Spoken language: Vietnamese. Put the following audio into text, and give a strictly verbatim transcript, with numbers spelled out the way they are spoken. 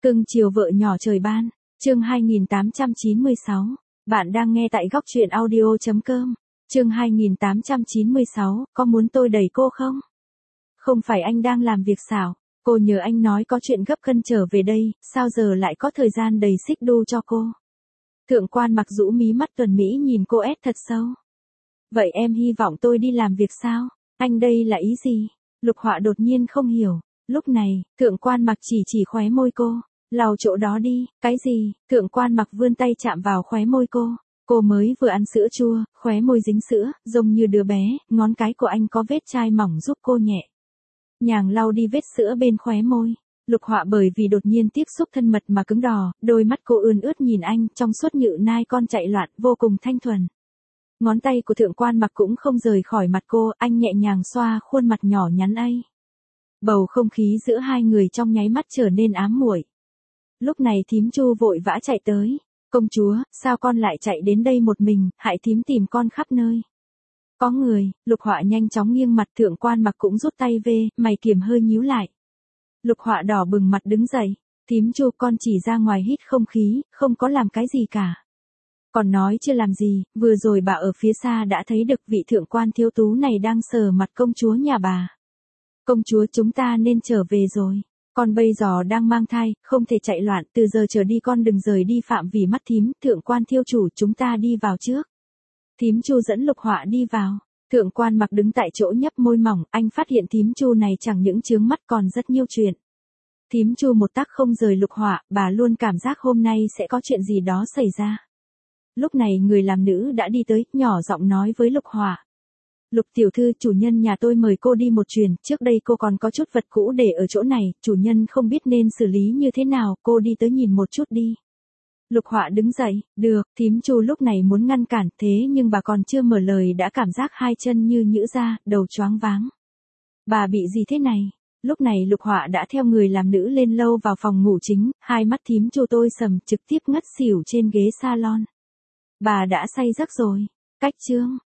Cưng chiều vợ nhỏ trời ban, chương hai nghìn tám trăm chín mươi sáu. Bạn đang nghe tại góc truyện audio.com. Chương hai nghìn tám trăm chín mươi sáu, có muốn tôi đẩy cô không? Không phải anh đang làm việc xảo, cô nhờ anh nói có chuyện gấp cần trở về đây, sao giờ lại có thời gian đầy xích đu cho cô? Thượng quan Mặc rũ mí mắt tuần mỹ nhìn cô ép thật sâu. Vậy em hy vọng tôi đi làm việc sao? Anh đây là ý gì? Lục Họa đột nhiên không hiểu. Lúc này, thượng quan Mặc chỉ chỉ khóe môi cô. Lau chỗ đó đi, cái gì? Thượng quan Mặc vươn tay chạm vào khóe môi cô. Cô mới vừa ăn sữa chua, khóe môi dính sữa, giống như đứa bé, ngón cái của anh có vết chai mỏng giúp cô nhẹ nhàng lau đi vết sữa bên khóe môi. Lục Họa bởi vì đột nhiên tiếp xúc thân mật mà cứng đò, đôi mắt cô ươn ướt nhìn anh, trong suốt nhự nai con chạy loạn, vô cùng thanh thuần. Ngón tay của thượng quan Mặc cũng không rời khỏi mặt cô, anh nhẹ nhàng xoa khuôn mặt nhỏ nhắn ấy. Bầu không khí giữa hai người trong nháy mắt trở nên ám muội. Lúc này thím Chu vội vã chạy tới. Công chúa, sao con lại chạy đến đây một mình, hại thím tìm con khắp nơi. Có người. Lục Họa nhanh chóng nghiêng mặt, thượng quan Mặc cũng rút tay về, mày kiềm hơi nhíu lại. Lục Họa đỏ bừng mặt đứng dậy. Thím Chu, con chỉ ra ngoài hít không khí, không có làm cái gì cả. Còn nói chưa làm gì, vừa rồi bà ở phía xa đã thấy được vị thượng quan thiếu tú này đang sờ mặt công chúa nhà bà. Công chúa, chúng ta nên trở về rồi. Con bây giờ đang mang thai, không thể chạy loạn, từ giờ trở đi con đừng rời đi phạm vì mắt thím. Thượng quan thiếu chủ, chúng ta đi vào trước. Thím Chu dẫn Lục Họa đi vào. Thượng quan Mặc đứng tại chỗ nhấp môi mỏng, anh phát hiện thím Chu này chẳng những chướng mắt còn rất nhiều chuyện. Thím Chu một tắc không rời Lục Họa, bà luôn cảm giác hôm nay sẽ có chuyện gì đó xảy ra. Lúc này người làm nữ đã đi tới, nhỏ giọng nói với Lục Họa. Lục tiểu thư, chủ nhân nhà tôi mời cô đi một chuyến, trước đây cô còn có chút vật cũ để ở chỗ này, chủ nhân không biết nên xử lý như thế nào, cô đi tới nhìn một chút đi. Lục Họa đứng dậy, được, thím Chu lúc này muốn ngăn cản, thế nhưng bà còn chưa mở lời đã cảm giác hai chân như nhũ ra, đầu choáng váng. Bà bị gì thế này? Lúc này Lục Họa đã theo người làm nữ lên lâu vào phòng ngủ chính, hai mắt thím Chu tôi sầm trực tiếp ngất xỉu trên ghế salon. Bà đã say giấc rồi. Cách chương.